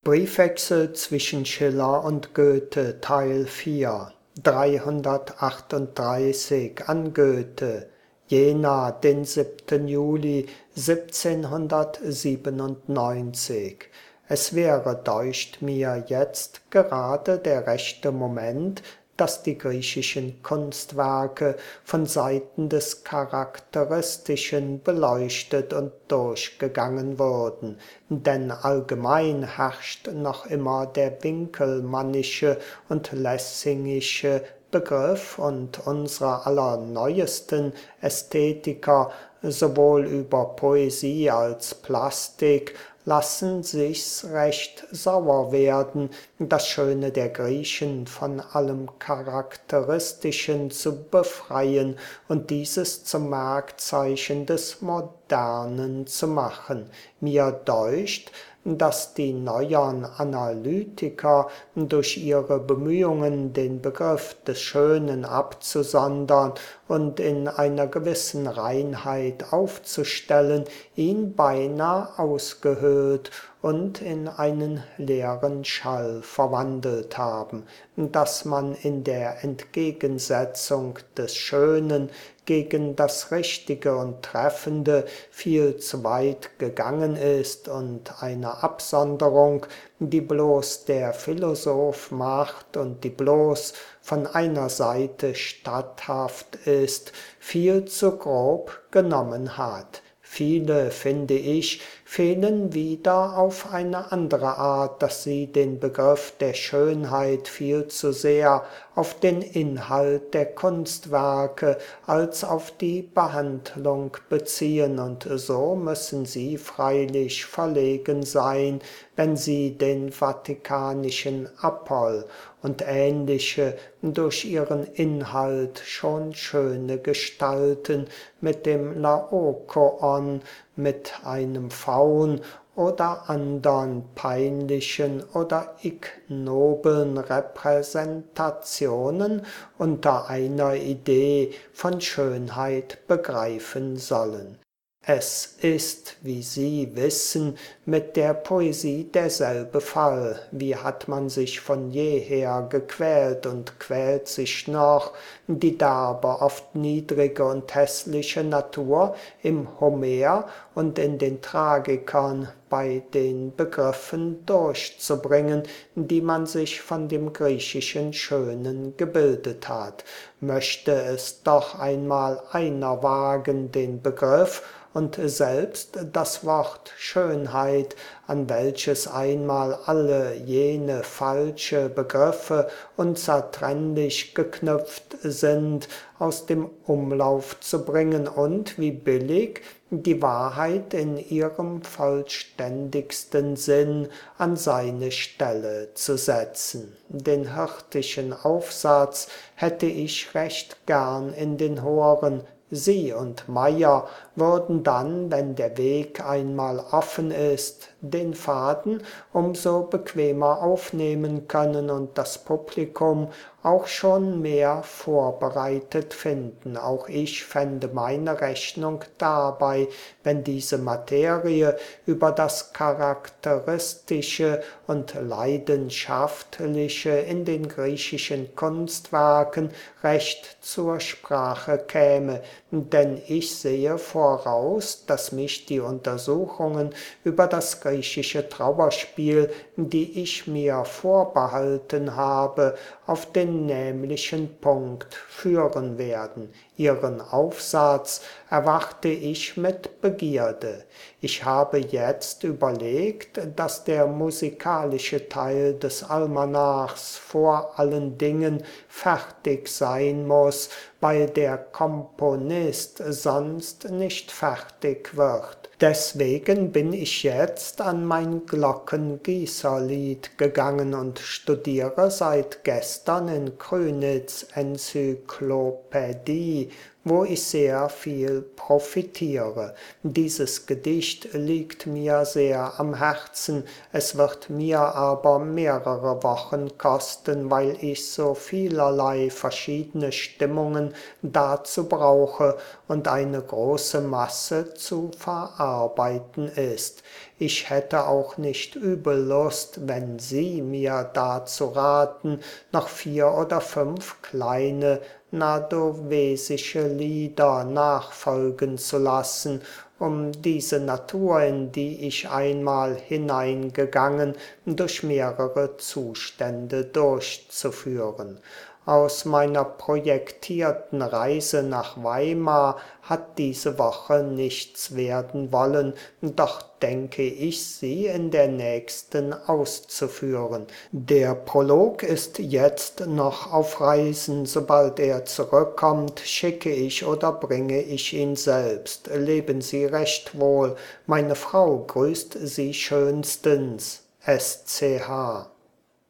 Briefwechsel zwischen Schiller und Goethe Teil 4 338 an Goethe Jena, den 7. Juli 1797. Es wäre, deucht mir, jetzt gerade der rechte Moment, dass die griechischen Kunstwerke von Seiten des Charakteristischen beleuchtet und durchgegangen wurden, denn allgemein herrscht noch immer der winkelmannische und lessingische Begriff, und unsere allerneuesten Ästhetiker, sowohl über Poesie als Plastik, lassen sich's recht sauer werden, das Schöne der Griechen von allem Charakteristischen zu befreien und dieses zum Merkzeichen des Modernen zu machen. Mir deucht, dass die neuern Analytiker durch ihre Bemühungen, den Begriff des Schönen abzusondern und in einer gewissen Reinheit aufzustellen, ihn beinah ausgehöhlt und in einen leeren Schall verwandelt haben, dass man in der Entgegensetzung des Schönen gegen das Richtige und Treffende viel zu weit gegangen ist und eine Absonderung, die bloß der Philosoph macht und die bloß von einer Seite statthaft ist, viel zu grob genommen hat. Viele, finde ich, fehlen wieder auf eine andere Art, dass sie den Begriff der Schönheit viel zu sehr auf den Inhalt der Kunstwerke als auf die Behandlung beziehen, und so müssen sie freilich verlegen sein, wenn sie den vatikanischen Apoll und ähnliche durch ihren Inhalt schon schöne Gestalten mit dem Laokoon, mit einem Faun oder andern peinlichen oder ignobeln Repräsentationen unter einer Idee von Schönheit begreifen sollen. Es ist, wie Sie wissen, mit der Poesie derselbe Fall. Wie hat man sich von jeher gequält und quält sich noch, die derbe, oft niedrige und hässliche Natur im Homer und in den Tragikern bei den Begriffen durchzubringen, die man sich von dem griechischen Schönen gebildet hat. Möchte es doch einmal einer wagen, den Begriff und selbst das Wort Schönheit, an welches einmal alle jene falsche Begriffe unzertrennlich geknüpft sind, aus dem Umlauf zu bringen und, wie billig, die Wahrheit in ihrem vollständigsten Sinn an seine Stelle zu setzen. Den hirtischen Aufsatz hätte ich recht gern in den Horen. Sie und Meyer würden dann, wenn der Weg einmal offen ist, den Faden umso bequemer aufnehmen können und das Publikum auch schon mehr vorbereitet finden. Auch ich fände meine Rechnung dabei, wenn diese Materie über das Charakteristische und Leidenschaftliche in den griechischen Kunstwerken recht zur Sprache käme, denn ich sehe voraus, dass mich die Untersuchungen über das griechische Trauerspiel, die ich mir vorbehalten habe, auf den nämlichen Punkt führen werden. Ihren Aufsatz erwarte ich mit Begierde. Ich habe jetzt überlegt, dass der musikalische Teil des Almanachs vor allen Dingen fertig sein muss, weil der Komponist sonst nicht fertig wird. Deswegen bin ich jetzt an mein Glockengießerlied gegangen und studiere seit gestern in Krünitz Enzyklopädie, wo ich sehr viel profitiere. Dieses Gedicht liegt mir sehr am Herzen, es wird mir aber mehrere Wochen kosten, weil ich so vielerlei verschiedene Stimmungen dazu brauche und eine große Masse zu verarbeiten bearbeiten ist. Ich hätte auch nicht übel Lust, wenn Sie mir dazu raten, noch 4 oder 5 kleine nadovesische Lieder nachfolgen zu lassen, um diese Natur, in die ich einmal hineingegangen, durch mehrere Zustände durchzuführen. Aus meiner projektierten Reise nach Weimar hat diese Woche nichts werden wollen, doch denke ich, sie in der nächsten auszuführen. Der Prolog ist jetzt noch auf Reisen. Sobald er zurückkommt, schicke ich oder bringe ich ihn selbst. Leben Sie recht wohl. Meine Frau grüßt Sie schönstens. SCH